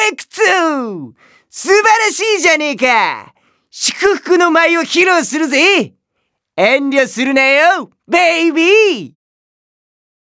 レクト！素晴らしいじゃねえか。祝福の舞を披露するぜ。遠慮するなよベイビー。